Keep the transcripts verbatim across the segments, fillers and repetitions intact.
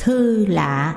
Thư lạ.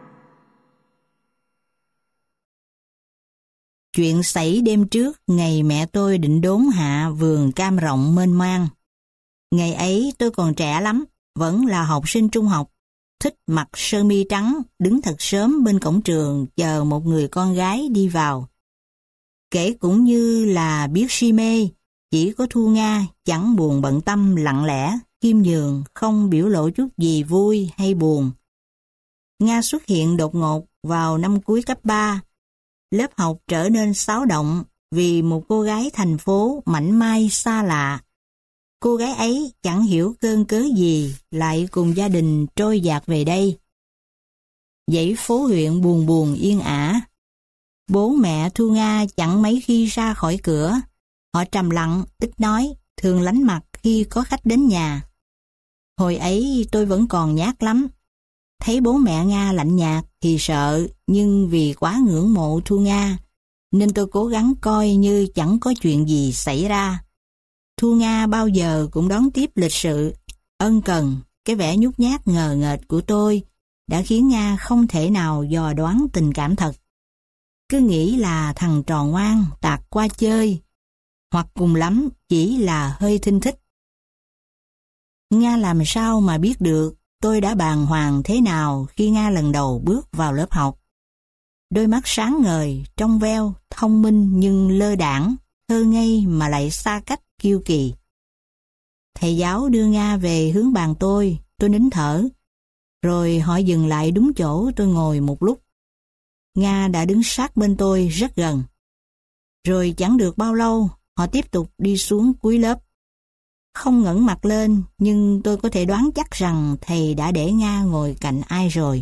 Chuyện xảy đêm trước ngày mẹ tôi định đốn hạ vườn cam rộng mênh mang. Ngày ấy tôi còn trẻ lắm, vẫn là học sinh trung học, thích mặc sơ mi trắng, đứng thật sớm bên cổng trường chờ một người con gái đi vào. Kể cũng như là biết si mê, chỉ có Thu Nga chẳng buồn bận tâm, lặng lẽ, khiêm nhường, không biểu lộ chút gì vui hay buồn. Nga xuất hiện đột ngột vào năm cuối cấp ba. Lớp học trở nên xáo động vì một cô gái thành phố mảnh mai xa lạ. Cô gái ấy chẳng hiểu cơn cớ gì lại cùng gia đình trôi dạt về đây. Dãy phố huyện buồn buồn yên ả. Bố mẹ Thu Nga chẳng mấy khi ra khỏi cửa. Họ trầm lặng, ít nói, thường lánh mặt khi có khách đến nhà. Hồi ấy tôi vẫn còn nhát lắm. Thấy bố mẹ Nga lạnh nhạt thì sợ, nhưng vì quá ngưỡng mộ Thu Nga, nên tôi cố gắng coi như chẳng có chuyện gì xảy ra. Thu Nga bao giờ cũng đón tiếp lịch sự, ân cần. Cái vẻ nhút nhát ngờ nghệch của tôi đã khiến Nga không thể nào dò đoán tình cảm thật. Cứ nghĩ là thằng trò ngoan tạt qua chơi, hoặc cùng lắm chỉ là hơi thinh thích. Nga làm sao mà biết được tôi đã bàng hoàng thế nào khi Nga lần đầu bước vào lớp học. Đôi mắt sáng ngời, trong veo, thông minh nhưng lơ đãng, thơ ngây mà lại xa cách, kiêu kỳ. Thầy giáo đưa Nga về hướng bàn tôi, tôi nín thở. Rồi họ dừng lại đúng chỗ tôi ngồi một lúc. Nga đã đứng sát bên tôi rất gần. Rồi chẳng được bao lâu, họ tiếp tục đi xuống cuối lớp. Không ngẩng mặt lên, nhưng tôi có thể đoán chắc rằng thầy đã để Nga ngồi cạnh ai rồi.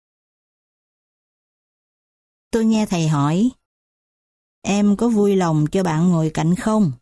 Tôi nghe thầy hỏi, em có vui lòng cho bạn ngồi cạnh không?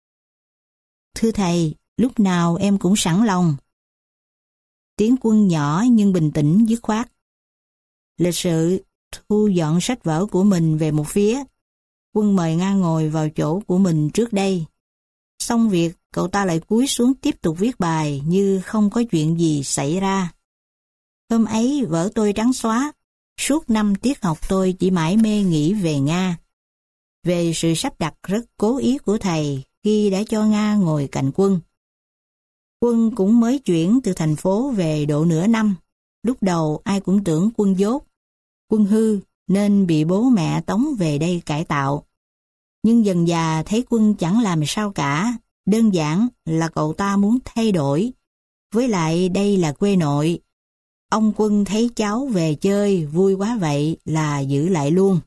Thưa thầy, lúc nào em cũng sẵn lòng. Tiếng Quân nhỏ nhưng bình tĩnh dứt khoát. Lịch sự thu dọn sách vở của mình về một phía. Quân mời Nga ngồi vào chỗ của mình trước đây. Xong việc, cậu ta lại cúi xuống tiếp tục viết bài như không có chuyện gì xảy ra. Hôm ấy vở tôi trắng xóa. Suốt năm tiết học tôi chỉ mải mê nghĩ về Nga. Về sự sắp đặt rất cố ý của thầy khi đã cho Nga ngồi cạnh Quân. Quân cũng mới chuyển từ thành phố về độ nửa năm. Lúc đầu ai cũng tưởng Quân dốt, Quân hư nên bị bố mẹ tống về đây cải tạo. Nhưng dần dà thấy Quân chẳng làm sao cả, đơn giản là cậu ta muốn thay đổi. Với lại đây là quê nội. Ông Quân thấy cháu về chơi vui quá vậy là giữ lại luôn.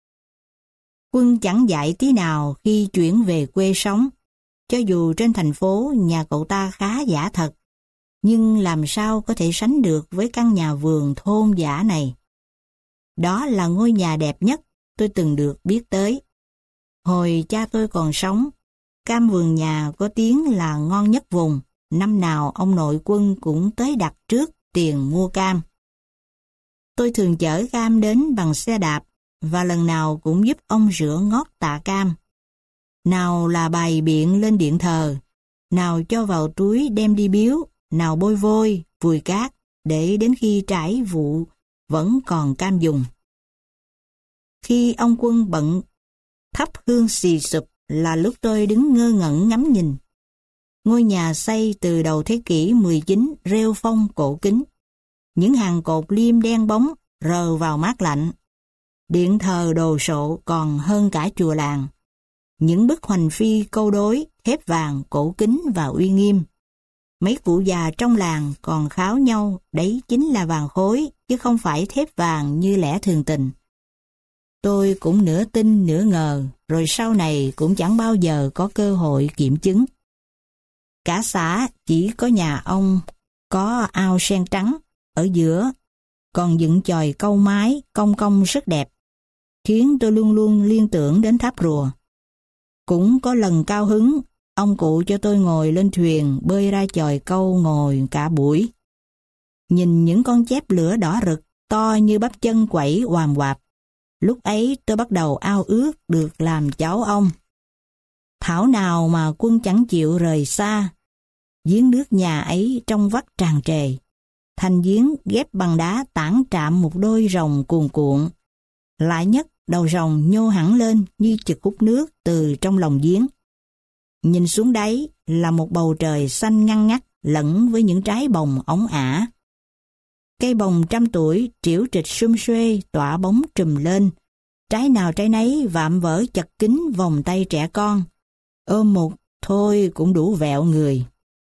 Quân chẳng dạy tí nào khi chuyển về quê sống. Cho dù trên thành phố nhà cậu ta khá giả thật, nhưng làm sao có thể sánh được với căn nhà vườn thôn dã này. Đó là ngôi nhà đẹp nhất tôi từng được biết tới. Hồi cha tôi còn sống, cam vườn nhà có tiếng là ngon nhất vùng, năm nào ông nội Quân cũng tới đặt trước tiền mua cam. Tôi thường chở cam đến bằng xe đạp, và lần nào cũng giúp ông rửa ngót tạ cam. Nào là bày biện lên điện thờ, nào cho vào túi đem đi biếu, nào bôi vôi, vùi cát, để đến khi trải vụ vẫn còn cam dùng. Khi ông Quân bận thắp hương xì sụp là lúc tôi đứng ngơ ngẩn ngắm nhìn. Ngôi nhà xây từ đầu thế kỷ mười chín rêu phong cổ kính. Những hàng cột liêm đen bóng rờ vào mát lạnh. Điện thờ đồ sộ còn hơn cả chùa làng. Những bức hoành phi câu đối, thép vàng, cổ kính và uy nghiêm. Mấy cụ già trong làng còn kháo nhau đấy chính là vàng khối, chứ không phải thép vàng như lẽ thường tình. Tôi cũng nửa tin nửa ngờ, rồi sau này cũng chẳng bao giờ có cơ hội kiểm chứng. Cả xã chỉ có nhà ông có ao sen trắng ở giữa, còn dựng chòi câu mái cong cong rất đẹp, khiến tôi luôn luôn liên tưởng đến tháp rùa. Cũng có lần cao hứng, ông cụ cho tôi ngồi lên thuyền bơi ra chòi câu ngồi cả buổi. Nhìn những con chép lửa đỏ rực, to như bắp chân quẩy oàm oạp. Lúc ấy tôi bắt đầu ao ước được làm cháu ông. Thảo nào mà Quân chẳng chịu rời xa. Giếng nước nhà ấy trong vắt tràn trề. Thành giếng ghép bằng đá tản trạm một đôi rồng cuồn cuộn. Lại nhất đầu rồng nhô hẳn lên như chực hút nước từ trong lòng giếng. Nhìn xuống đáy là một bầu trời xanh ngăn ngắt lẫn với những trái bồng óng ả. Cây bồng trăm tuổi triểu trịch sum suê tỏa bóng trùm lên. Trái nào trái nấy vạm vỡ chật kín vòng tay trẻ con. Ôm một thôi cũng đủ vẹo người.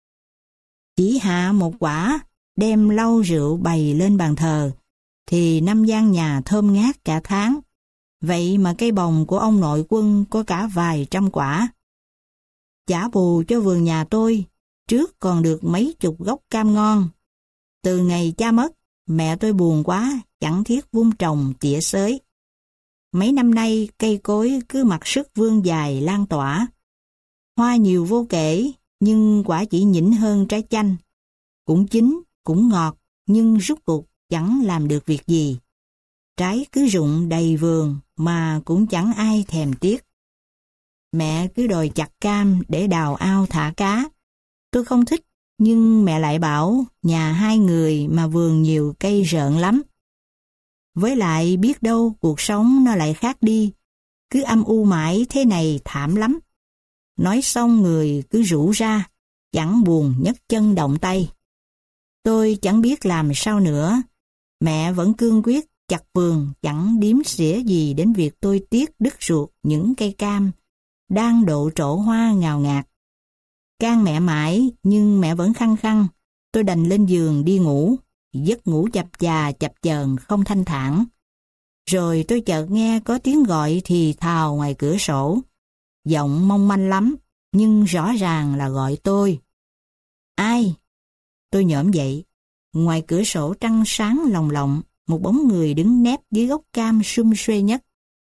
Chỉ hạ một quả, đem lau rượu bày lên bàn thờ, thì năm gian nhà thơm ngát cả tháng. Vậy mà cây bồng của ông nội Quân có cả vài trăm quả. Trả bù cho vườn nhà tôi, trước còn được mấy chục gốc cam ngon. Từ ngày cha mất, mẹ tôi buồn quá, chẳng thiết vun trồng tỉa xới. Mấy năm nay cây cối cứ mặc sức vươn dài lan tỏa. Hoa nhiều vô kể, nhưng quả chỉ nhỉnh hơn trái chanh. Cũng chín, cũng ngọt, nhưng rút cuộc chẳng làm được việc gì. Trái cứ rụng đầy vườn mà cũng chẳng ai thèm tiếc. Mẹ cứ đòi chặt cam để đào ao thả cá. Tôi không thích, nhưng mẹ lại bảo nhà hai người mà vườn nhiều cây rợn lắm. Với lại biết đâu cuộc sống nó lại khác đi, cứ âm u mãi thế này thảm lắm. Nói xong người cứ rũ ra, chẳng buồn nhấc chân động tay. Tôi chẳng biết làm sao nữa, mẹ vẫn cương quyết chặt vườn, chẳng điếm xỉa gì đến việc tôi tiếc đứt ruột những cây cam đang độ trổ hoa ngào ngạt. Can mẹ mãi nhưng mẹ vẫn khăng khăng, tôi đành lên giường đi ngủ, giấc ngủ chập chà chập chờn không thanh thản. Rồi tôi chợt nghe có tiếng gọi thì thào ngoài cửa sổ, giọng mong manh lắm, nhưng rõ ràng là gọi tôi. Ai? Tôi nhổm dậy, ngoài cửa sổ trăng sáng lồng lộng, một bóng người đứng nép dưới gốc cam sum suê nhất.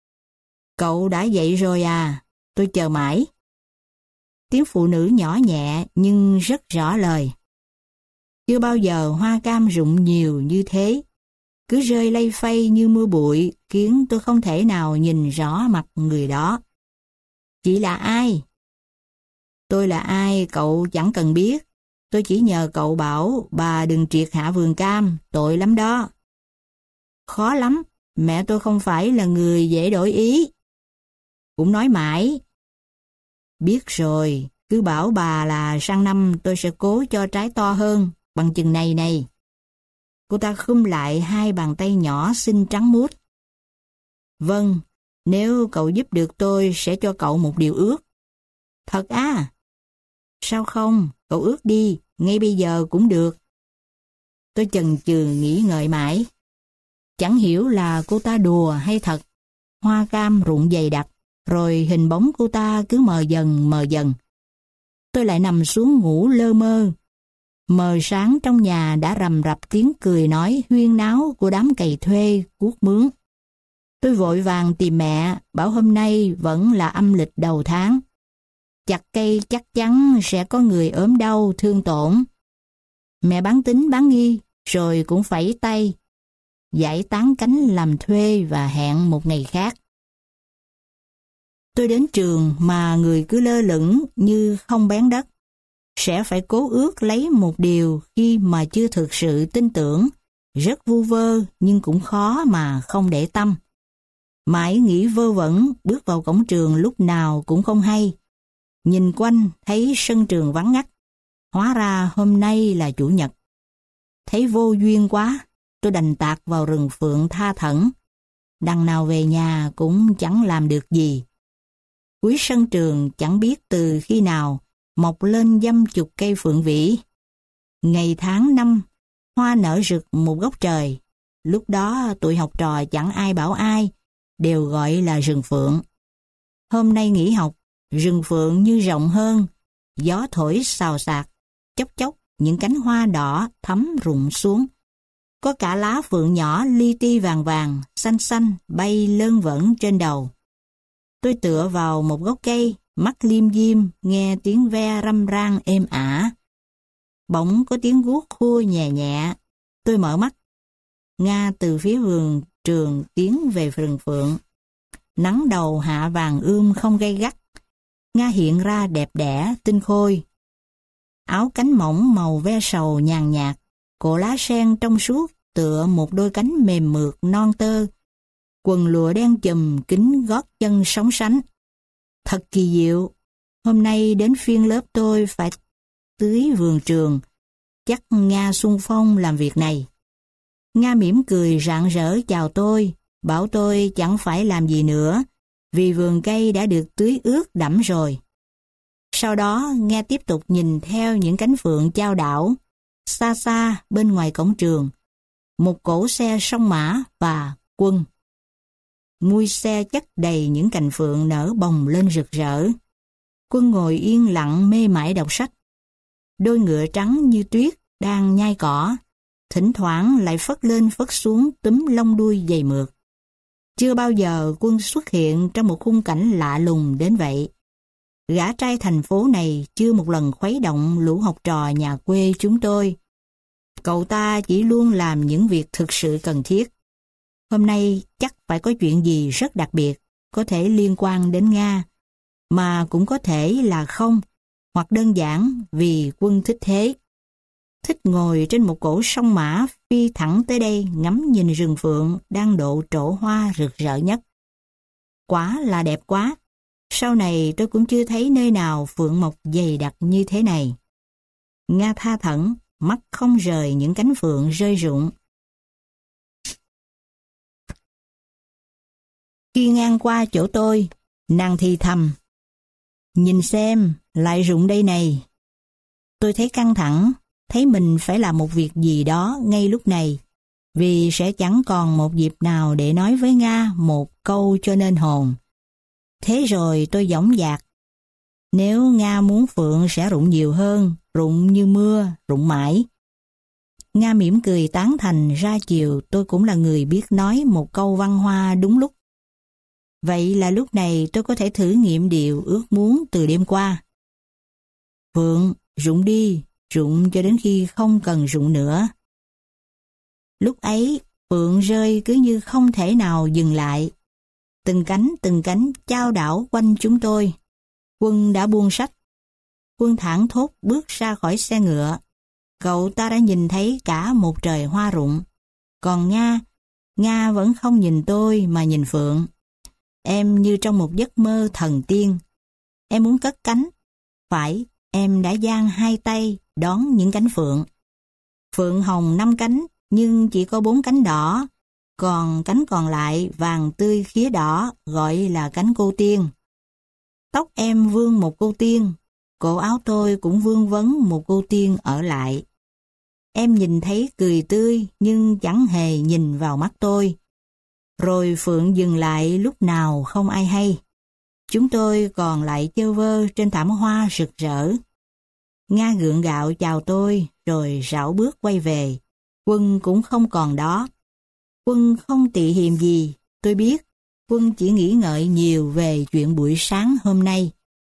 Cậu đã dậy rồi à? Tôi chờ mãi. Tiếng phụ nữ nhỏ nhẹ nhưng rất rõ lời. Chưa bao giờ hoa cam rụng nhiều như thế. Cứ rơi lay phay như mưa bụi, khiến tôi không thể nào nhìn rõ mặt người đó. Chị là ai? Tôi là ai cậu chẳng cần biết. Tôi chỉ nhờ cậu bảo bà đừng triệt hạ vườn cam, tội lắm đó. Khó lắm, mẹ tôi không phải là người dễ đổi ý. Cũng nói mãi. Biết rồi, cứ bảo bà là sang năm tôi sẽ cố cho trái to hơn, bằng chừng này này. Cô ta khum lại hai bàn tay nhỏ xinh trắng muốt. Vâng, nếu cậu giúp được tôi sẽ cho cậu một điều ước. Thật à? Sao không, cậu ước đi, ngay bây giờ cũng được. Tôi chần chừ nghĩ ngợi mãi. Chẳng hiểu là cô ta đùa hay thật. Hoa cam rụng dày đặc, rồi hình bóng cô ta cứ mờ dần mờ dần. Tôi lại nằm xuống ngủ lơ mơ. Mờ sáng trong nhà đã rầm rập tiếng cười nói huyên náo của đám cày thuê, cuốc mướn. Tôi vội vàng tìm mẹ, bảo hôm nay vẫn là âm lịch đầu tháng. Chặt cây chắc chắn sẽ có người ốm đau, thương tổn. Mẹ bán tín bán nghi, rồi cũng phẩy tay, giải tán cánh làm thuê và hẹn một ngày khác. Tôi đến trường mà người cứ lơ lửng như không bén đất. Sẽ phải cố ước lấy một điều khi mà chưa thực sự tin tưởng, rất vu vơ nhưng cũng khó mà không để tâm. Mãi nghĩ vơ vẩn, bước vào cổng trường lúc nào cũng không hay. Nhìn quanh thấy sân trường vắng ngắt, hóa ra hôm nay là chủ nhật. Thấy vô duyên quá, tôi đành tạt vào rừng phượng tha thẩn. Đằng nào về nhà cũng chẳng làm được gì. Cuối sân trường chẳng biết từ khi nào mọc lên dăm chục cây phượng vĩ. Ngày tháng năm, hoa nở rực một góc trời. Lúc đó tụi học trò chẳng ai bảo ai, đều gọi là rừng phượng. Hôm nay nghỉ học, rừng phượng như rộng hơn, gió thổi xào xạc, chốc chốc những cánh hoa đỏ thấm rụng xuống. Có cả lá phượng nhỏ li ti vàng vàng, xanh xanh bay lơn vẩn trên đầu. Tôi tựa vào một gốc cây, mắt liêm diêm, nghe tiếng ve râm ran êm ả. Bỗng có tiếng guốc khua nhẹ nhẹ. Tôi mở mắt. Nga từ phía vườn trường tiến về rừng phượng. Nắng đầu hạ vàng ươm không gay gắt. Nga hiện ra đẹp đẽ, tinh khôi. Áo cánh mỏng màu ve sầu nhàn nhạt, Cổ lá sen trong suốt tựa một đôi cánh mềm mượt non tơ. Quần lụa đen chùm kín gót chân sóng sánh. Thật kỳ diệu, hôm nay đến phiên lớp tôi phải tưới vườn trường. Chắc Nga xung phong làm việc này. Nga mỉm cười rạng rỡ chào tôi, bảo tôi chẳng phải làm gì nữa, vì vườn cây đã được tưới ướt đẫm rồi. Sau đó, Nga tiếp tục nhìn theo những cánh phượng chao đảo, xa xa bên ngoài cổng trường, một cỗ xe song mã và Quân. Mui xe chất đầy những cành phượng nở bồng lên rực rỡ. Quân ngồi yên lặng mê mải đọc sách. Đôi ngựa trắng như tuyết đang nhai cỏ, thỉnh thoảng lại phất lên phất xuống túm lông đuôi dày mượt. Chưa bao giờ Quân xuất hiện trong một khung cảnh lạ lùng đến vậy. Gã trai thành phố này chưa một lần khuấy động lũ học trò nhà quê chúng tôi. Cậu ta chỉ luôn làm những việc thực sự cần thiết. Hôm nay chắc phải có chuyện gì rất đặc biệt, có thể liên quan đến Nga, mà cũng có thể là không, hoặc đơn giản vì Quân thích thế. Thích ngồi trên một cỗ song mã phi thẳng tới đây ngắm nhìn rừng phượng đang độ trổ hoa rực rỡ nhất. Quả là đẹp quá, sau này tôi cũng chưa thấy nơi nào phượng mọc dày đặc như thế này. Nga tha thẩn, mắt không rời những cánh phượng rơi rụng. Khi ngang qua chỗ tôi, nàng thì thầm: "Nhìn xem, lại rụng đây này." Tôi thấy căng thẳng, thấy mình phải làm một việc gì đó ngay lúc này, vì sẽ chẳng còn một dịp nào để nói với Nga một câu cho nên hồn. Thế rồi tôi dõng dạc: "Nếu Nga muốn phượng sẽ rụng nhiều hơn, rụng như mưa, rụng mãi." Nga mỉm cười tán thành ra chiều tôi cũng là người biết nói một câu văn hoa đúng lúc. Vậy là lúc này tôi có thể thử nghiệm điều ước muốn từ đêm qua. Phượng, rụng đi, rụng cho đến khi không cần rụng nữa. Lúc ấy, phượng rơi cứ như không thể nào dừng lại. Từng cánh từng cánh chao đảo quanh chúng tôi. Quân đã buông sách. Quân thảng thốt bước ra khỏi xe ngựa. Cậu ta đã nhìn thấy cả một trời hoa rụng. Còn Nga, Nga vẫn không nhìn tôi mà nhìn phượng. Em như trong một giấc mơ thần tiên. Em muốn cất cánh. Phải, em đã dang hai tay đón những cánh phượng. Phượng hồng năm cánh, nhưng chỉ có bốn cánh đỏ. Còn cánh còn lại vàng tươi khía đỏ, gọi là cánh cô tiên. Tóc em vương một cô tiên, cổ áo tôi cũng vương vấn một cô tiên ở lại. Em nhìn thấy cười tươi nhưng chẳng hề nhìn vào mắt tôi. Rồi phượng dừng lại lúc nào không ai hay. Chúng tôi còn lại chơ vơ trên thảm hoa rực rỡ. Nga gượng gạo chào tôi rồi rảo bước quay về. Quân cũng không còn đó. Quân không tị hiềm gì, tôi biết. Quân chỉ nghĩ ngợi nhiều về chuyện buổi sáng hôm nay.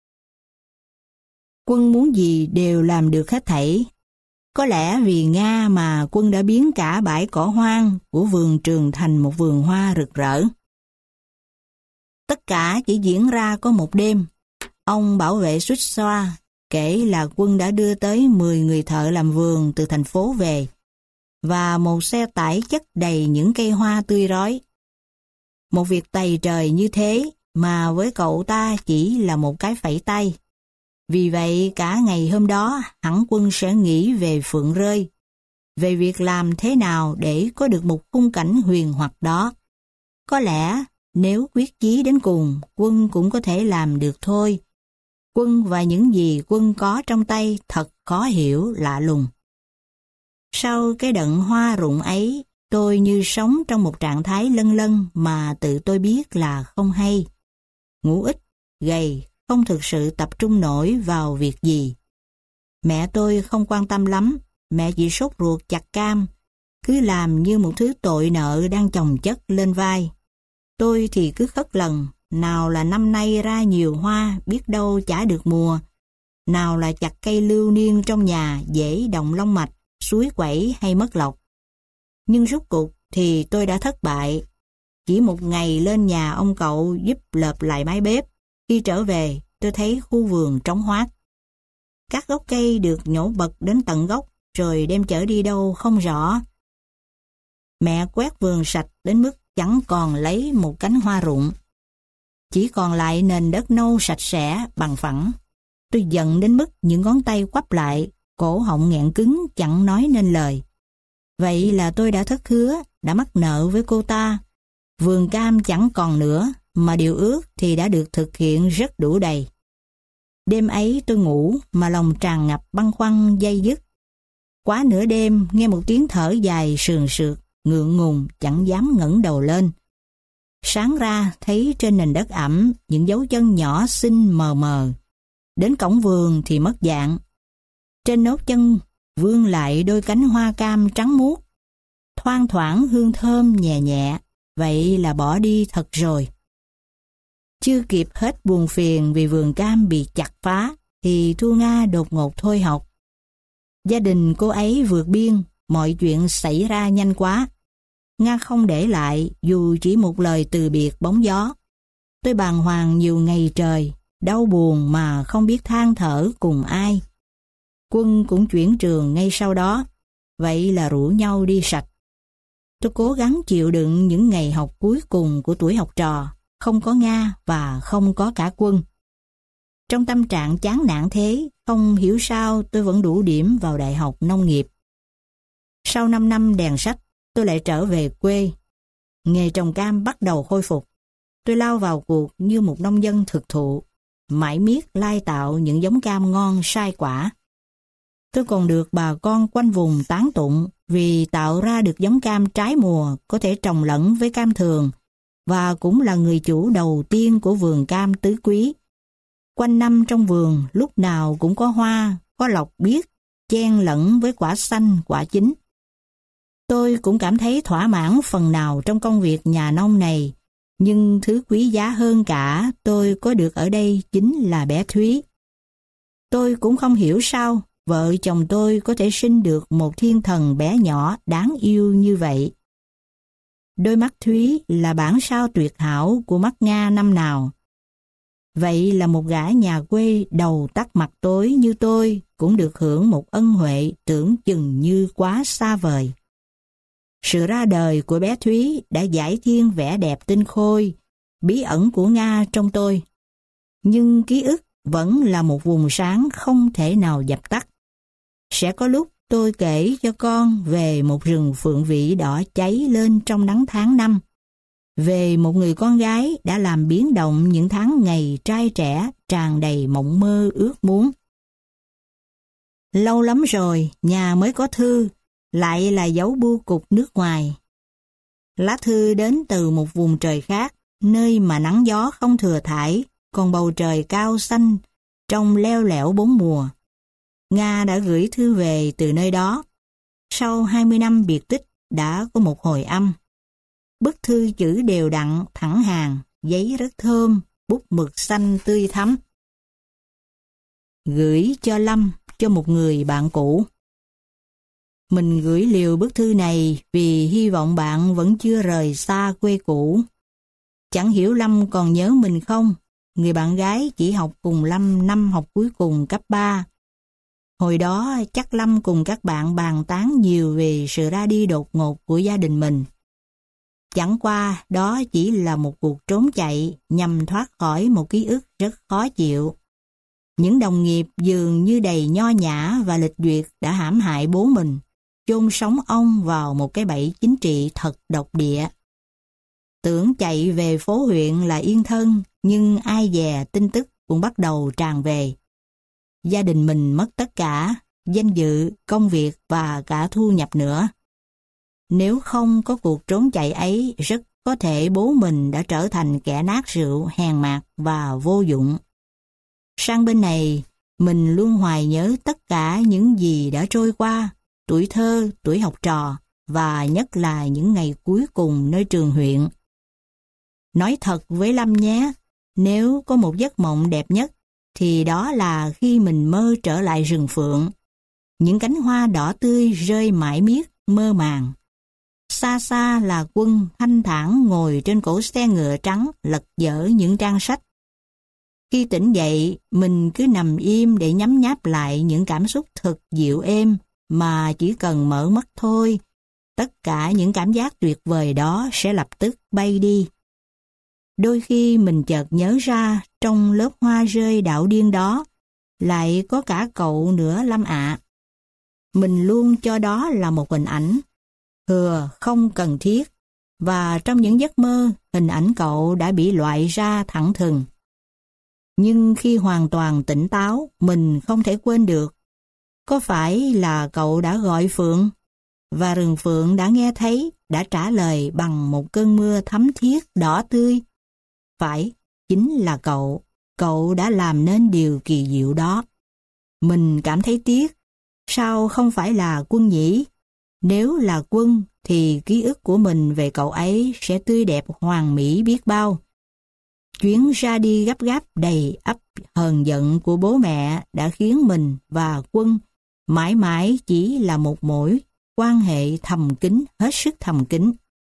Quân muốn gì đều làm được hết thảy. Có lẽ vì Nga mà Quân đã biến cả bãi cỏ hoang của vườn trường thành một vườn hoa rực rỡ. Tất cả chỉ diễn ra có một đêm. Ông bảo vệ suýt xoa kể là Quân đã đưa tới mười người thợ làm vườn từ thành phố về, và một xe tải chất đầy những cây hoa tươi rói. Một việc tày trời như thế mà với cậu ta chỉ là một cái phẩy tay. Vì vậy cả ngày hôm đó hẳn Quân sẽ nghĩ về phượng rơi, về việc làm thế nào để có được một khung cảnh huyền hoặc đó. Có lẽ nếu quyết chí đến cùng, Quân cũng có thể làm được thôi. Quân và những gì Quân có trong tay thật khó hiểu lạ lùng. Sau cái đợt hoa rụng ấy, tôi như sống trong một trạng thái lân lân mà tự tôi biết là không hay. Ngủ ít, gầy, không thực sự tập trung nổi vào việc gì. Mẹ tôi không quan tâm lắm, mẹ chỉ sốt ruột chặt cam, cứ làm như một thứ tội nợ đang chồng chất lên vai. Tôi thì cứ khất lần, nào là năm nay ra nhiều hoa, biết đâu chả được mùa, nào là chặt cây lưu niên trong nhà dễ động long mạch, suối quẩy hay mất lộc. Nhưng rốt cuộc thì tôi đã thất bại. Chỉ một ngày lên nhà ông cậu giúp lợp lại mái bếp, khi trở về tôi thấy khu vườn trống hoác. Các gốc cây được nhổ bật đến tận gốc, rồi đem chở đi đâu không rõ. Mẹ quét vườn sạch đến mức chẳng còn lấy một cánh hoa rụng. Chỉ còn lại nền đất nâu sạch sẽ, bằng phẳng. Tôi giận đến mức những ngón tay quắp lại, cổ họng nghẹn cứng chẳng nói nên lời. Vậy là tôi đã thất hứa, đã mắc nợ với cô ta. Vườn cam chẳng còn nữa, mà điều ước thì đã được thực hiện rất đủ đầy. Đêm ấy tôi ngủ mà lòng tràn ngập băn khoăn day dứt. Quá nửa đêm nghe một tiếng thở dài sườn sượt, ngượng ngùng chẳng dám ngẩng đầu lên. Sáng ra thấy trên nền đất ẩm những dấu chân nhỏ xinh mờ mờ. Đến cổng vườn thì mất dạng. Trên nốt chân vươn lại đôi cánh hoa cam trắng muốt, thoang thoảng hương thơm nhẹ nhẹ. Vậy là bỏ đi thật rồi. Chưa kịp hết buồn phiền vì vườn cam bị chặt phá, thì Thu Nga đột ngột thôi học. Gia đình cô ấy vượt biên, mọi chuyện xảy ra nhanh quá. Nga không để lại dù chỉ một lời từ biệt bóng gió. Tôi bàng hoàng nhiều ngày trời, đau buồn mà không biết than thở cùng ai. Quân cũng chuyển trường ngay sau đó, vậy là rủ nhau đi sạch. Tôi cố gắng chịu đựng những ngày học cuối cùng của tuổi học trò, không có Nga và không có cả Quân. Trong tâm trạng chán nản thế, không hiểu sao tôi vẫn đủ điểm vào Đại học Nông nghiệp. Sau năm năm đèn sách, tôi lại trở về quê. Nghề trồng cam bắt đầu khôi phục. Tôi lao vào cuộc như một nông dân thực thụ, mãi miết lai tạo những giống cam ngon sai quả. Tôi còn được bà con quanh vùng tán tụng vì tạo ra được giống cam trái mùa có thể trồng lẫn với cam thường, và cũng là người chủ đầu tiên của vườn cam Tứ Quý. Quanh năm trong vườn lúc nào cũng có hoa, có lộc biếc, chen lẫn với quả xanh, quả chín. Tôi cũng cảm thấy thỏa mãn phần nào trong công việc nhà nông này, nhưng thứ quý giá hơn cả tôi có được ở đây chính là bé Thúy. Tôi cũng không hiểu sao vợ chồng tôi có thể sinh được một thiên thần bé nhỏ đáng yêu như vậy. Đôi mắt Thúy là bản sao tuyệt hảo của mắt Nga năm nào. Vậy là một gã nhà quê đầu tắt mặt tối như tôi cũng được hưởng một ân huệ tưởng chừng như quá xa vời. Sự ra đời của bé Thúy đã giải thiên vẻ đẹp tinh khôi, bí ẩn của Nga trong tôi. Nhưng ký ức vẫn là một vùng sáng không thể nào dập tắt. Sẽ có lúc tôi kể cho con về một rừng phượng vĩ đỏ cháy lên trong nắng tháng năm, về một người con gái đã làm biến động những tháng ngày trai trẻ tràn đầy mộng mơ ước muốn. Lâu lắm rồi nhà mới có thư, lại là dấu bưu cục nước ngoài. Lá thư đến từ một vùng trời khác, nơi mà nắng gió không thừa thãi, còn bầu trời cao xanh, trong leo lẻo bốn mùa. Nga đã gửi thư về từ nơi đó. Sau hai mươi năm biệt tích đã có một hồi âm. Bức thư chữ đều đặn, thẳng hàng, giấy rất thơm, bút mực xanh tươi thắm. Gửi cho Lâm, cho một người bạn cũ. Mình gửi liều bức thư này vì hy vọng bạn vẫn chưa rời xa quê cũ. Chẳng hiểu Lâm còn nhớ mình không? Người bạn gái chỉ học cùng Lâm năm học cuối cùng cấp ba. Hồi đó chắc Lâm cùng các bạn bàn tán nhiều về sự ra đi đột ngột của gia đình mình. Chẳng qua đó chỉ là một cuộc trốn chạy nhằm thoát khỏi một ký ức rất khó chịu. Những đồng nghiệp dường như đầy nho nhã và lịch duyệt đã hãm hại bố mình, chôn sống ông vào một cái bẫy chính trị thật độc địa. Tưởng chạy về phố huyện là yên thân, nhưng ai dè tin tức cũng bắt đầu tràn về. Gia đình mình mất tất cả, danh dự, công việc và cả thu nhập nữa. Nếu không có cuộc trốn chạy ấy, rất có thể bố mình đã trở thành kẻ nát rượu, hèn mạt và vô dụng. Sang bên này, mình luôn hoài nhớ tất cả những gì đã trôi qua, tuổi thơ, tuổi học trò, và nhất là những ngày cuối cùng nơi trường huyện. Nói thật với Lâm nhé, nếu có một giấc mộng đẹp nhất, thì đó là khi mình mơ trở lại rừng phượng. Những cánh hoa đỏ tươi rơi mãi miết, mơ màng. Xa xa là Quân thanh thản ngồi trên cỗ xe ngựa trắng lật dở những trang sách. Khi tỉnh dậy, mình cứ nằm im để nhấm nháp lại những cảm xúc thật dịu êm mà chỉ cần mở mắt thôi, tất cả những cảm giác tuyệt vời đó sẽ lập tức bay đi. Đôi khi mình chợt nhớ ra trong lớp hoa rơi đạo điên đó lại có cả cậu nữa Lâm ạ. Mình luôn cho đó là một hình ảnh thừa không cần thiết, và trong những giấc mơ hình ảnh cậu đã bị loại ra thẳng thừng. Nhưng khi hoàn toàn tỉnh táo, mình không thể quên được. Có phải là cậu đã gọi Phượng? Và rừng Phượng đã nghe thấy, đã trả lời bằng một cơn mưa thấm thiết đỏ tươi. Phải, chính là cậu. Cậu đã làm nên điều kỳ diệu đó. Mình cảm thấy tiếc. Sao không phải là Quân nhỉ? Nếu là Quân thì ký ức của mình về cậu ấy sẽ tươi đẹp hoàn mỹ biết bao. Chuyến ra đi gấp gáp đầy ắp hờn giận của bố mẹ đã khiến mình và Quân mãi mãi chỉ là một mối quan hệ thầm kín, hết sức thầm kín.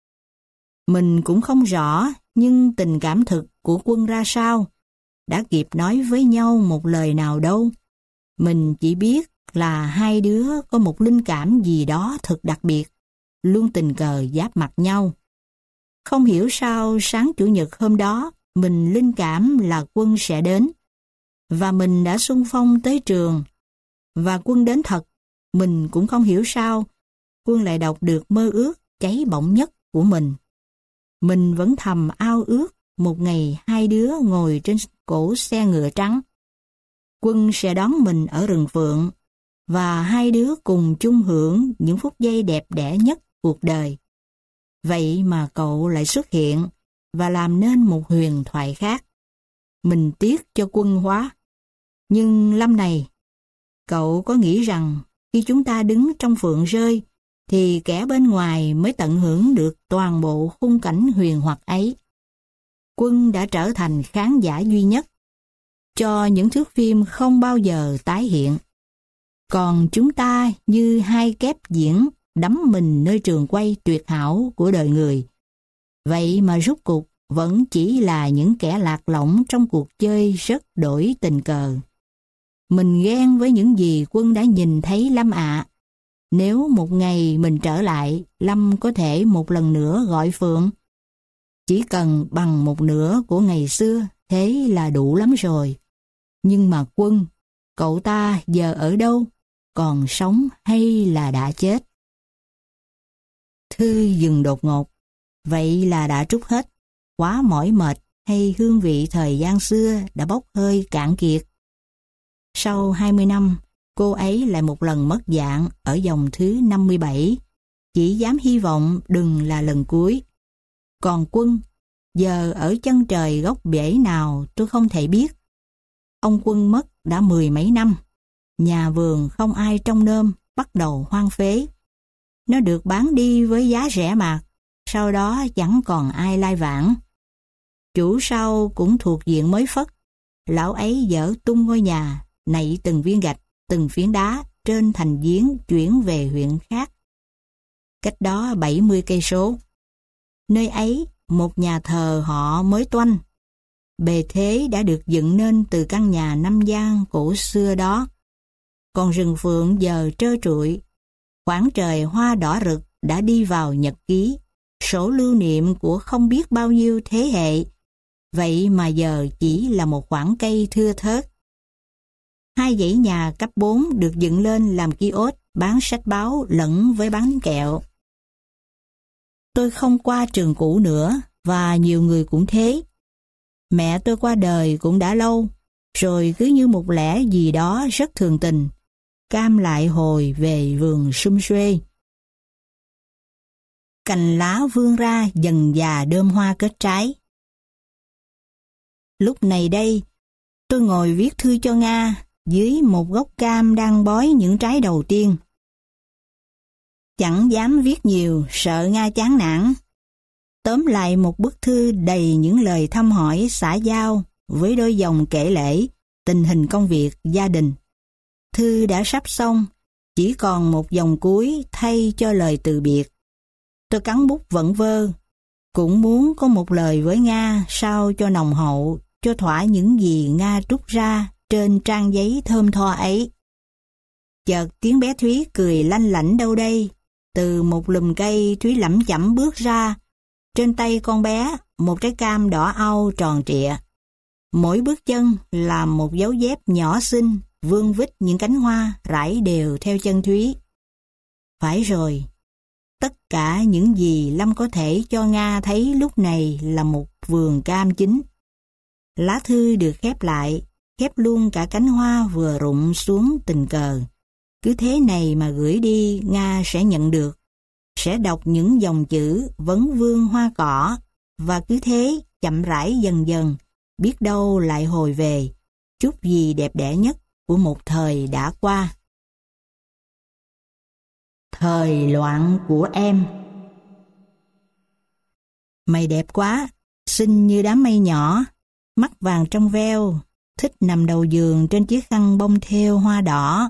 Mình cũng không rõ, nhưng tình cảm thực của Quân ra sao, đã kịp nói với nhau một lời nào đâu. Mình chỉ biết là hai đứa có một linh cảm gì đó thật đặc biệt, luôn tình cờ giáp mặt nhau. Không hiểu sao sáng Chủ nhật hôm đó, mình linh cảm là Quân sẽ đến, và mình đã xung phong tới trường, và Quân đến thật. Mình cũng không hiểu sao Quân lại đọc được mơ ước cháy bỏng nhất của mình. Mình vẫn thầm ao ước một ngày hai đứa ngồi trên cỗ xe ngựa trắng. Quân sẽ đón mình ở rừng Phượng, và hai đứa cùng chung hưởng những phút giây đẹp đẽ nhất cuộc đời. Vậy mà cậu lại xuất hiện và làm nên một huyền thoại khác. Mình tiếc cho Quân quá. Nhưng Lâm này, cậu có nghĩ rằng khi chúng ta đứng trong phượng rơi thì kẻ bên ngoài mới tận hưởng được toàn bộ khung cảnh huyền hoặc ấy? Quân đã trở thành khán giả duy nhất cho những thước phim không bao giờ tái hiện. Còn chúng ta như hai kép diễn đắm mình nơi trường quay tuyệt hảo của đời người. Vậy mà rốt cuộc vẫn chỉ là những kẻ lạc lõng trong cuộc chơi rất đổi tình cờ. Mình ghen với những gì Quân đã nhìn thấy Lâm ạ. Nếu một ngày mình trở lại, Lâm có thể một lần nữa gọi Phượng. Chỉ cần bằng một nửa của ngày xưa, thế là đủ lắm rồi. Nhưng mà Quân, cậu ta giờ ở đâu? Còn sống hay là đã chết? Thư dừng đột ngột. Vậy là đã trút hết. Quá mỏi mệt hay hương vị thời gian xưa đã bốc hơi cạn kiệt? Sau hai mươi năm, cô ấy lại một lần mất dạng ở dòng thứ năm mươi bảy. Chỉ dám hy vọng đừng là lần cuối. Còn Quân, giờ ở chân trời góc bể nào tôi không thể biết. Ông Quân mất đã mười mấy năm. Nhà vườn không ai trông nom, bắt đầu hoang phế. Nó được bán đi với giá rẻ mạt, sau đó chẳng còn ai lai vãng. Chủ sau cũng thuộc diện mới phất. Lão ấy dỡ tung ngôi nhà, nạy từng viên gạch, từng phiến đá trên thành giếng chuyển về huyện khác. Cách đó bảy mươi cây số. Nơi ấy, một nhà thờ họ mới toanh. Bề thế đã được dựng nên từ căn nhà năm gian cổ xưa đó. Còn rừng Phượng giờ trơ trụi. Khoảng trời hoa đỏ rực đã đi vào nhật ký, sổ lưu niệm của không biết bao nhiêu thế hệ. Vậy mà giờ chỉ là một khoảng cây thưa thớt. Hai dãy nhà cấp bốn được dựng lên làm kiosk bán sách báo lẫn với bánh kẹo. Tôi không qua trường cũ nữa, và nhiều người cũng thế. Mẹ tôi qua đời cũng đã lâu, rồi cứ như một lẽ gì đó rất thường tình, Cam lại hồi về vườn sum suê. Cành lá vươn ra dần dà đơm hoa kết trái. Lúc này đây, tôi ngồi viết thư cho Nga dưới một gốc cam đang bói những trái đầu tiên. Chẳng dám viết nhiều, sợ Nga chán nản. Tóm lại một bức thư đầy những lời thăm hỏi xã giao với đôi dòng kể lể tình hình công việc, gia đình. Thư đã sắp xong, chỉ còn một dòng cuối thay cho lời từ biệt. Tôi cắn bút vẩn vơ, cũng muốn có một lời với Nga sao cho nồng hậu, cho thỏa những gì Nga trút ra trên trang giấy thơm tho ấy. Chợt tiếng bé Thúy cười lanh lảnh đâu đây. Từ một lùm cây, Thúy lẩm chẩm bước ra. Trên tay con bé, một trái cam đỏ au tròn trịa. Mỗi bước chân là một dấu dép nhỏ xinh, vương vít những cánh hoa rải đều theo chân Thúy. Phải rồi, tất cả những gì Lâm có thể cho Nga thấy lúc này là một vườn cam chín. Lá thư được khép lại, khép luôn cả cánh hoa vừa rụng xuống tình cờ. Cứ thế này mà gửi đi, Nga sẽ nhận được, sẽ đọc những dòng chữ vấn vương hoa cỏ, và cứ thế chậm rãi dần dần, biết đâu lại hồi về, chút gì đẹp đẽ nhất của một thời đã qua. Thời loạn của em. Mày đẹp quá, xinh như đám mây nhỏ, mắt vàng trong veo, thích nằm đầu giường trên chiếc khăn bông thêu hoa đỏ.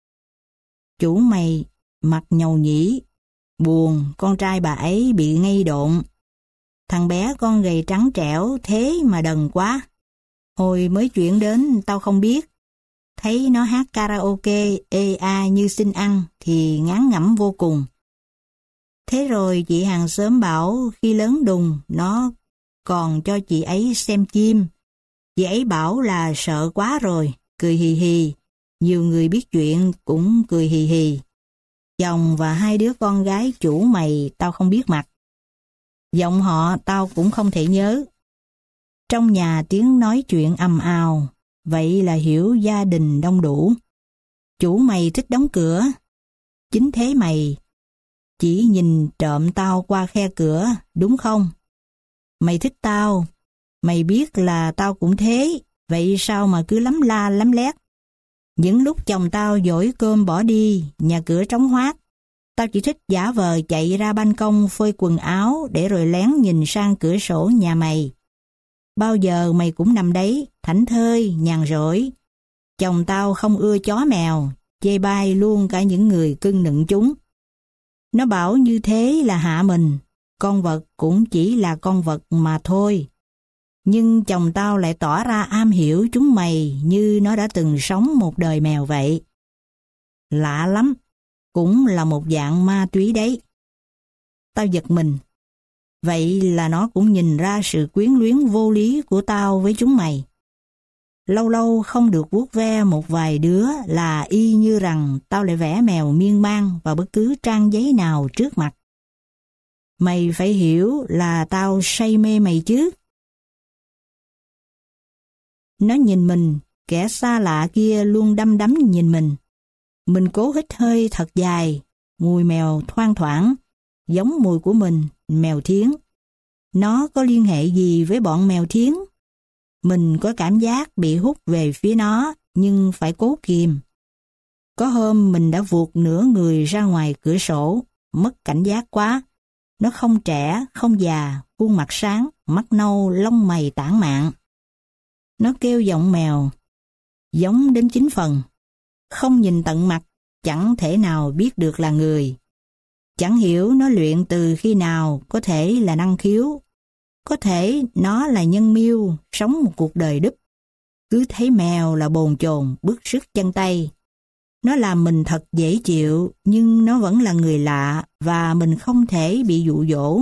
Chủ mày mặt nhầu nhĩ, buồn con trai bà ấy bị ngây độn. Thằng bé con gầy trắng trẻo thế mà đần quá. Hồi mới chuyển đến tao không biết. Thấy nó hát karaoke ê a như xin ăn thì ngán ngẩm vô cùng. Thế rồi chị hàng xóm bảo khi lớn đùng nó còn cho chị ấy xem chim. Chị ấy bảo là sợ quá rồi, cười hì hì. Nhiều người biết chuyện cũng cười hì hì. Chồng và hai đứa con gái chủ mày tao không biết mặt. Giọng họ tao cũng không thể nhớ. Trong nhà tiếng nói chuyện ầm ào, vậy là hiểu gia đình đông đủ. Chủ mày thích đóng cửa. Chính thế mày chỉ nhìn trộm tao qua khe cửa, đúng không? Mày thích tao, mày biết là tao cũng thế, vậy sao mà cứ lắm la lắm lét? Những lúc chồng tao dỗi cơm bỏ đi, nhà cửa trống hoác, tao chỉ thích giả vờ chạy ra ban công phơi quần áo để rồi lén nhìn sang cửa sổ nhà mày. Bao giờ mày cũng nằm đấy, thảnh thơi, nhàn rỗi. Chồng tao không ưa chó mèo, chê bai luôn cả những người cưng nựng chúng. Nó bảo như thế là hạ mình, con vật cũng chỉ là con vật mà thôi. Nhưng chồng tao lại tỏ ra am hiểu chúng mày như nó đã từng sống một đời mèo vậy. Lạ lắm, cũng là một dạng ma túy đấy. Tao giật mình. Vậy là nó cũng nhìn ra sự quyến luyến vô lý của tao với chúng mày. Lâu lâu không được vuốt ve một vài đứa là y như rằng tao lại vẽ mèo miên man vào bất cứ trang giấy nào trước mặt. Mày phải hiểu là tao say mê mày chứ. Nó nhìn mình, kẻ xa lạ kia luôn đăm đắm nhìn mình. Mình cố hít hơi thật dài, mùi mèo thoang thoảng, giống mùi của mình, mèo thiến. Nó có liên hệ gì với bọn mèo thiến? Mình có cảm giác bị hút về phía nó, nhưng phải cố kìm. Có hôm mình đã vụt nửa người ra ngoài cửa sổ, mất cảnh giác quá. Nó không trẻ, không già, khuôn mặt sáng, mắt nâu, lông mày tản mạn. Nó kêu giọng mèo, giống đến chín phần. Không nhìn tận mặt, chẳng thể nào biết được là người. Chẳng hiểu nó luyện từ khi nào, có thể là năng khiếu. Có thể nó là nhân miêu, sống một cuộc đời đúp. Cứ thấy mèo là bồn chồn, bứt rứt chân tay. Nó làm mình thật dễ chịu, nhưng nó vẫn là người lạ và mình không thể bị dụ dỗ.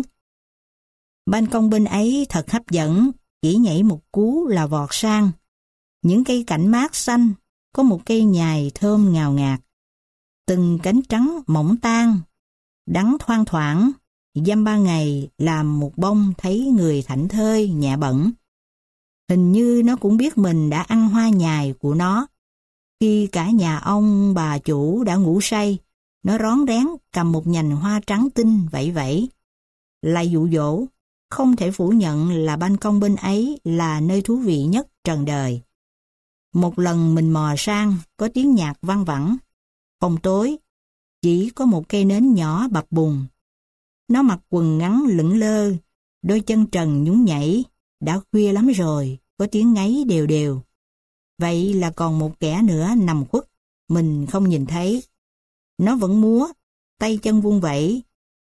Ban công bên ấy thật hấp dẫn, chỉ nhảy một cú là vọt sang. Những cây cảnh mát xanh, có một cây nhài thơm ngào ngạt. Từng cánh trắng mỏng tan, đắng thoang thoảng, dăm ba ngày làm một bông thấy người thảnh thơi, nhẹ bẩn. Hình như nó cũng biết mình đã ăn hoa nhài của nó. Khi cả nhà ông bà chủ đã ngủ say, nó rón rén cầm một nhành hoa trắng tinh vẫy vẫy. Lại dụ dỗ, không thể phủ nhận là ban công bên ấy là nơi thú vị nhất trần đời. Một lần mình mò sang, có tiếng nhạc văng vẳng. Phòng tối, chỉ có một cây nến nhỏ bập bùng. Nó mặc quần ngắn lững lơ, đôi chân trần nhún nhảy. Đã khuya lắm rồi, có tiếng ngáy đều đều. Vậy là còn một kẻ nữa nằm khuất, mình không nhìn thấy. Nó vẫn múa, tay chân vung vẩy.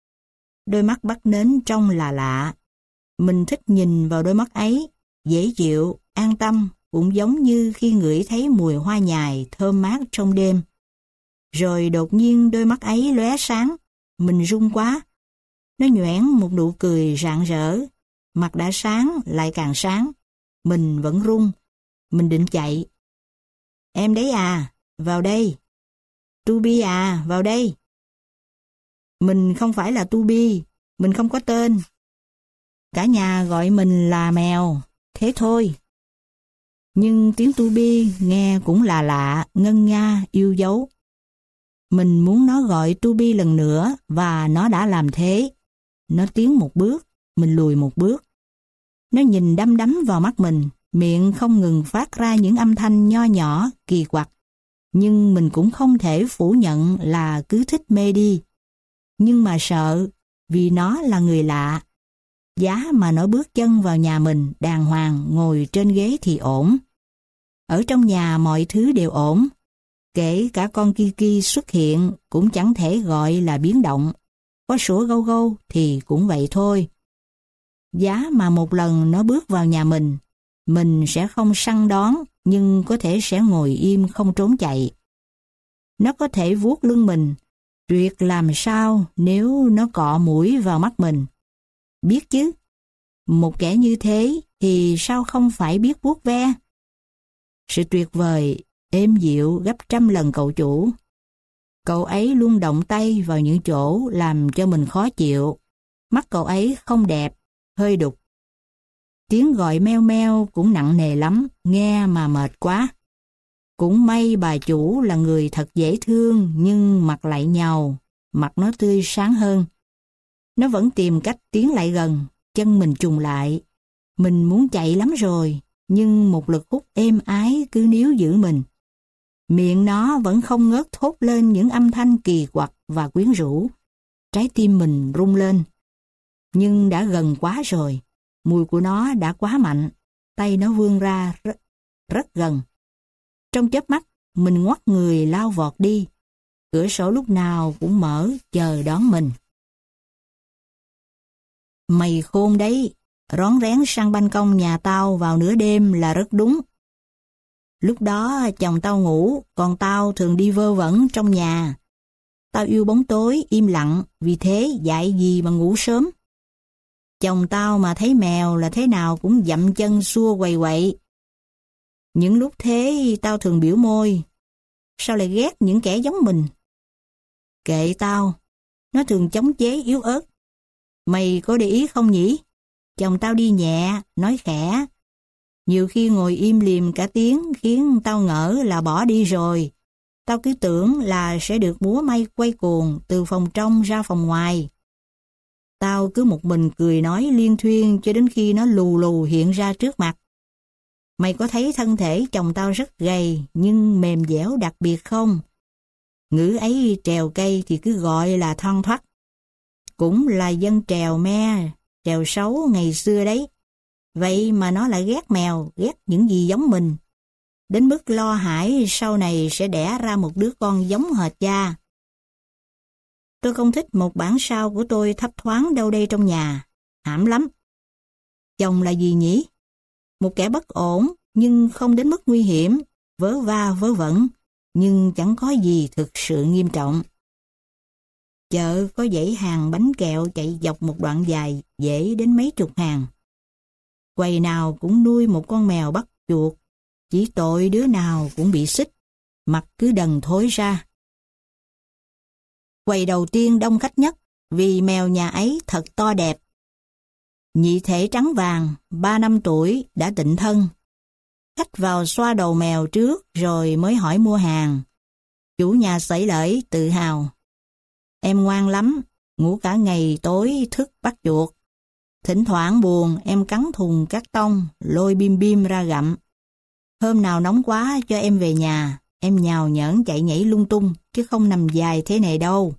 Đôi mắt bắt nến trông là lạ. Mình thích nhìn vào đôi mắt ấy, dễ chịu, an tâm, cũng giống như khi ngửi thấy mùi hoa nhài thơm mát trong đêm. Rồi đột nhiên đôi mắt ấy lóe sáng, mình run quá. Nó nhoẻn một nụ cười rạng rỡ, mặt đã sáng lại càng sáng. Mình vẫn run, mình định chạy. Em đấy à, vào đây. Tubi à, vào đây. Mình không phải là Tubi, mình không có tên. Cả nhà gọi mình là mèo, thế thôi. Nhưng tiếng Tubi nghe cũng là lạ, ngân nga, yêu dấu. Mình muốn nó gọi Tubi lần nữa và nó đã làm thế. Nó tiến một bước, mình lùi một bước. Nó nhìn đăm đắm vào mắt mình, miệng không ngừng phát ra những âm thanh nho nhỏ, kỳ quặc. Nhưng mình cũng không thể phủ nhận là cứ thích mê đi. Nhưng mà sợ, vì nó là người lạ. Giá mà nó bước chân vào nhà mình đàng hoàng ngồi trên ghế thì ổn. Ở trong nhà mọi thứ đều ổn. Kể cả con Kiki xuất hiện cũng chẳng thể gọi là biến động. Có sủa gâu gâu thì cũng vậy thôi. Giá mà một lần nó bước vào nhà mình, mình sẽ không săn đón nhưng có thể sẽ ngồi im không trốn chạy. Nó có thể vuốt lưng mình, tuyệt làm sao nếu nó cọ mũi vào mắt mình. Biết chứ, một kẻ như thế thì sao không phải biết vuốt ve. Sự tuyệt vời, êm dịu gấp trăm lần cậu chủ. Cậu ấy luôn động tay vào những chỗ làm cho mình khó chịu. Mắt cậu ấy không đẹp, hơi đục. Tiếng gọi meo meo cũng nặng nề lắm, nghe mà mệt quá. Cũng may bà chủ là người thật dễ thương nhưng mặt lại nhàu, mặt nó tươi sáng hơn. Nó vẫn tìm cách tiến lại gần, chân mình trùng lại. Mình muốn chạy lắm rồi, nhưng một lực hút êm ái cứ níu giữ mình. Miệng nó vẫn không ngớt thốt lên những âm thanh kỳ quặc và quyến rũ. Trái tim mình rung lên. Nhưng đã gần quá rồi, mùi của nó đã quá mạnh, tay nó vươn ra rất, rất gần. Trong chớp mắt, mình ngoắt người lao vọt đi. Cửa sổ lúc nào cũng mở chờ đón mình. Mày khôn đấy, rón rén sang ban công nhà tao vào nửa đêm là rất đúng. Lúc đó chồng tao ngủ, còn tao thường đi vơ vẩn trong nhà. Tao yêu bóng tối, im lặng, vì thế dạy gì mà ngủ sớm. Chồng tao mà thấy mèo là thế nào cũng dậm chân xua quầy quậy. Những lúc thế tao thường biểu môi, sao lại ghét những kẻ giống mình? Kệ tao, nó thường chống chế yếu ớt. Mày có để ý không nhỉ? Chồng tao đi nhẹ, nói khẽ. Nhiều khi ngồi im lìm cả tiếng khiến tao ngỡ là bỏ đi rồi. Tao cứ tưởng là sẽ được múa may quay cuồng từ phòng trong ra phòng ngoài. Tao cứ một mình cười nói liên thuyên cho đến khi nó lù lù hiện ra trước mặt. Mày có thấy thân thể chồng tao rất gầy nhưng mềm dẻo đặc biệt không? Ngữ ấy trèo cây thì cứ gọi là thoăn thoắt. Cũng là dân trèo me, trèo xấu ngày xưa đấy. Vậy mà nó lại ghét mèo, ghét những gì giống mình. Đến mức lo hãi sau này sẽ đẻ ra một đứa con giống hệt cha. Tôi không thích một bản sao của tôi thấp thoáng đâu đây trong nhà. Hãm lắm. Chồng là gì nhỉ? Một kẻ bất ổn, nhưng không đến mức nguy hiểm, vớ va vớ vẩn, nhưng chẳng có gì thực sự nghiêm trọng. Chợ có dãy hàng bánh kẹo chạy dọc một đoạn dài, dễ đến mấy chục hàng. Quầy nào cũng nuôi một con mèo bắt chuột, chỉ tội đứa nào cũng bị xích, mặt cứ đần thối ra. Quầy đầu tiên đông khách nhất, vì mèo nhà ấy thật to đẹp. Nhị thể trắng vàng, ba năm tuổi, đã tịnh thân. Khách vào xoa đầu mèo trước rồi mới hỏi mua hàng. Chủ nhà xởi lởi tự hào. Em ngoan lắm, ngủ cả ngày tối thức bắt chuột. Thỉnh thoảng buồn em cắn thùng cát tông, lôi bim bim ra gặm. Hôm nào nóng quá cho em về nhà, em nhào nhởn chạy nhảy lung tung, chứ không nằm dài thế này đâu.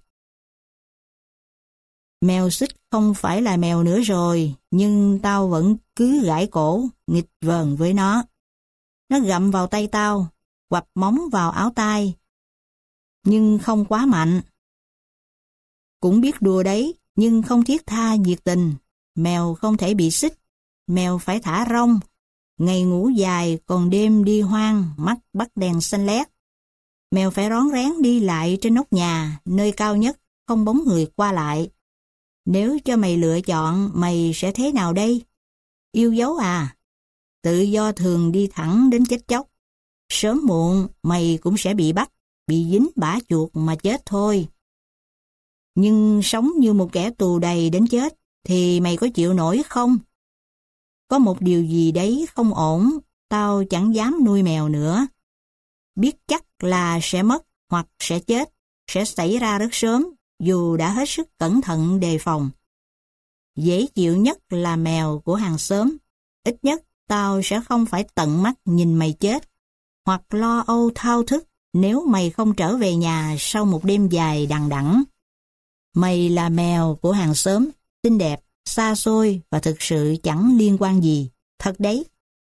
Mèo xích không phải là mèo nữa rồi, nhưng tao vẫn cứ gãi cổ, nghịch vờn với nó. Nó gặm vào tay tao, quặp móng vào áo tai, nhưng không quá mạnh. Cũng biết đùa đấy, nhưng không thiết tha nhiệt tình. Mèo không thể bị xích, mèo phải thả rông, ngày ngủ dài còn đêm đi hoang, mắt bắt đèn xanh lét. Mèo phải rón rén đi lại trên nóc nhà, nơi cao nhất, không bóng người qua lại. Nếu cho mày lựa chọn, mày sẽ thế nào đây? Yêu dấu à? Tự do thường đi thẳng đến chết chóc. Sớm muộn, mày cũng sẽ bị bắt, bị dính bã chuột mà chết thôi. Nhưng sống như một kẻ tù đầy đến chết, thì mày có chịu nổi không? Có một điều gì đấy không ổn, tao chẳng dám nuôi mèo nữa. Biết chắc là sẽ mất hoặc sẽ chết, sẽ xảy ra rất sớm, dù đã hết sức cẩn thận đề phòng. Dễ chịu nhất là mèo của hàng xóm. Ít nhất tao sẽ không phải tận mắt nhìn mày chết, hoặc lo âu thao thức nếu mày không trở về nhà sau một đêm dài đằng đẵng. Mày là mèo của hàng xóm, xinh đẹp, xa xôi và thực sự chẳng liên quan gì, thật đấy.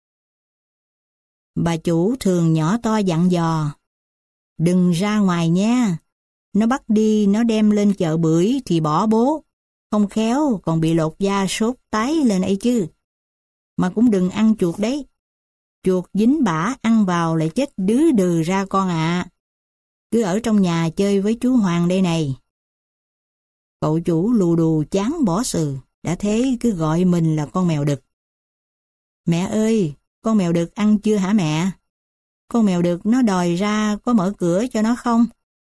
Bà chủ thường nhỏ to dặn dò, đừng ra ngoài nha, nó bắt đi nó đem lên chợ bưởi thì bỏ bố, không khéo còn bị lột da sốt tái lên ấy chứ. Mà cũng đừng ăn chuột đấy, chuột dính bã ăn vào lại chết đứ đừ ra con ạ. À. Cứ ở trong nhà chơi với chú Hoàng đây này. Cậu chủ lù đù chán bỏ sừ, đã thế cứ gọi mình là con mèo đực. Mẹ ơi, con mèo đực ăn chưa hả mẹ? Con mèo đực nó đòi ra, có mở cửa cho nó không?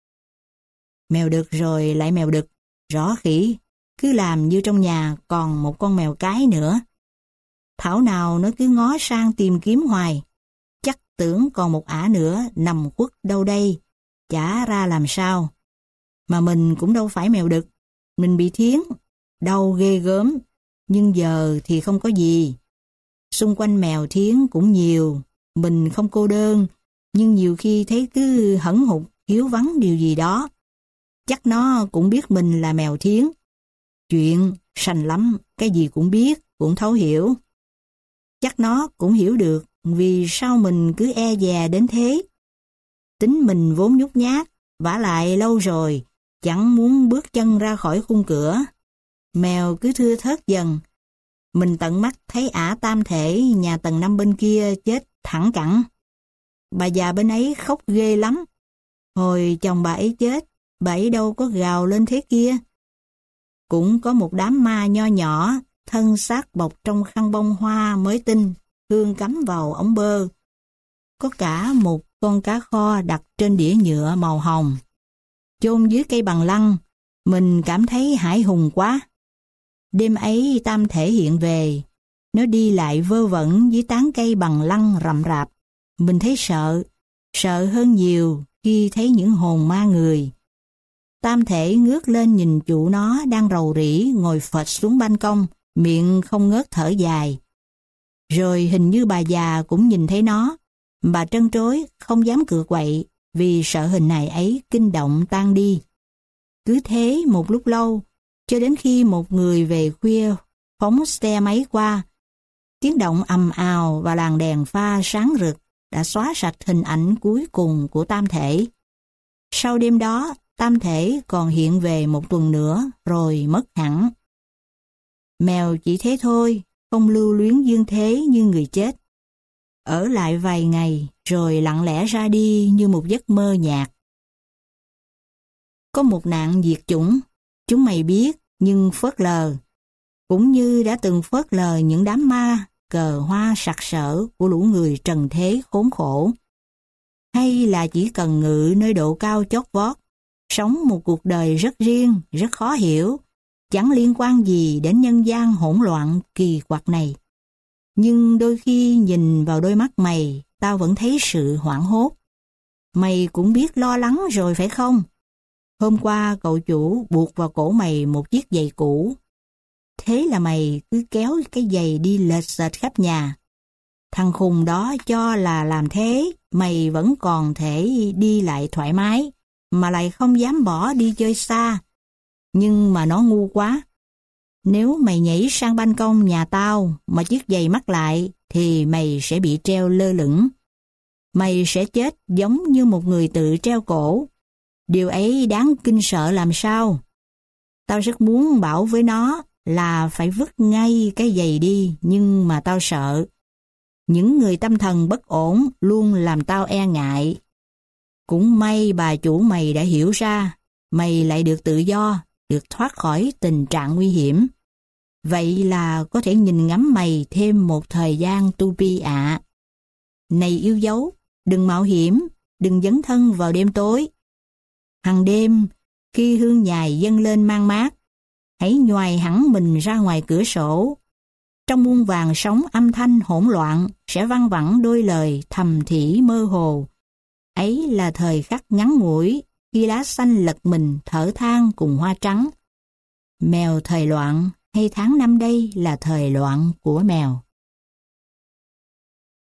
Mèo đực rồi lại mèo đực, rõ khỉ, cứ làm như trong nhà còn một con mèo cái nữa. Thảo nào nó cứ ngó sang tìm kiếm hoài, chắc tưởng còn một ả nữa nằm khuất đâu đây, chả ra làm sao. Mà mình cũng đâu phải mèo đực, mình bị thiến, đau ghê gớm, nhưng giờ thì không có gì. Xung quanh mèo thiến cũng nhiều, mình không cô đơn, nhưng nhiều khi thấy cứ hẫn hụt, thiếu vắng điều gì đó. Chắc nó cũng biết mình là mèo thiến. Chuyện sành lắm, cái gì cũng biết, cũng thấu hiểu. Chắc nó cũng hiểu được vì sao mình cứ e dè đến thế. Tính mình vốn nhút nhát, vả lại lâu rồi, chẳng muốn bước chân ra khỏi khung cửa. Mèo cứ thưa thớt dần. Mình tận mắt thấy ả tam thể nhà tầng năm bên kia chết thẳng cẳng. Bà già bên ấy khóc ghê lắm. Hồi chồng bà ấy chết, bà ấy đâu có gào lên thế kia. Cũng có một đám ma nho nhỏ, thân xác bọc trong khăn bông hoa mới tinh, hương cắm vào ống bơ. Có cả một con cá kho đặt trên đĩa nhựa màu hồng. Chôn dưới cây bằng lăng, mình cảm thấy hãi hùng quá. Đêm ấy tam thể hiện về, nó đi lại vơ vẩn dưới tán cây bằng lăng rậm rạp. Mình thấy sợ, sợ hơn nhiều khi thấy những hồn ma người. Tam thể ngước lên nhìn chủ nó đang rầu rĩ ngồi phịch xuống ban công, miệng không ngớt thở dài. Rồi hình như bà già cũng nhìn thấy nó, bà trân trối không dám cựa quậy vì sợ hình hài ấy kinh động tan đi. Cứ thế một lúc lâu, cho đến khi một người về khuya phóng xe máy qua, tiếng động ầm ào và làn đèn pha sáng rực đã xóa sạch hình ảnh cuối cùng của tam thể. Sau đêm đó, tam thể còn hiện về một tuần nữa rồi mất hẳn. Mèo chỉ thế thôi, không lưu luyến dương thế như người chết. Ở lại vài ngày rồi lặng lẽ ra đi như một giấc mơ nhạt. Có một nạn diệt chủng, chúng mày biết nhưng phớt lờ, cũng như đã từng phớt lờ những đám ma cờ hoa sặc sỡ của lũ người trần thế khốn khổ. Hay là chỉ cần ngự nơi độ cao chót vót, sống một cuộc đời rất riêng, rất khó hiểu, chẳng liên quan gì đến nhân gian hỗn loạn kỳ quặc này. Nhưng đôi khi nhìn vào đôi mắt mày, tao vẫn thấy sự hoảng hốt. Mày cũng biết lo lắng rồi phải không? Hôm qua cậu chủ buộc vào cổ mày một chiếc giày cũ. Thế là mày cứ kéo cái giày đi lệch xệch khắp nhà. Thằng khùng đó cho là làm thế, mày vẫn còn thể đi lại thoải mái, mà lại không dám bỏ đi chơi xa. Nhưng mà nó ngu quá. Nếu mày nhảy sang ban công nhà tao mà chiếc giày mắc lại, thì mày sẽ bị treo lơ lửng. Mày sẽ chết giống như một người tự treo cổ. Điều ấy đáng kinh sợ làm sao. Tao rất muốn bảo với nó là phải vứt ngay cái giày đi, nhưng mà tao sợ. Những người tâm thần bất ổn luôn làm tao e ngại. Cũng may bà chủ mày đã hiểu ra, mày lại được tự do, được thoát khỏi tình trạng nguy hiểm. Vậy là có thể nhìn ngắm mày thêm một thời gian tu pi ạ. Này yêu dấu, đừng mạo hiểm, đừng dấn thân vào đêm tối. Hằng đêm, khi hương nhài dâng lên mang mát, hãy nhoài hẳn mình ra ngoài cửa sổ. Trong muôn vàng sóng âm thanh hỗn loạn sẽ văng vẳng đôi lời thầm thì mơ hồ. Ấy là thời khắc ngắn ngủi khi lá xanh lật mình thở than cùng hoa trắng. Mèo thời loạn hay tháng năm đây là thời loạn của mèo.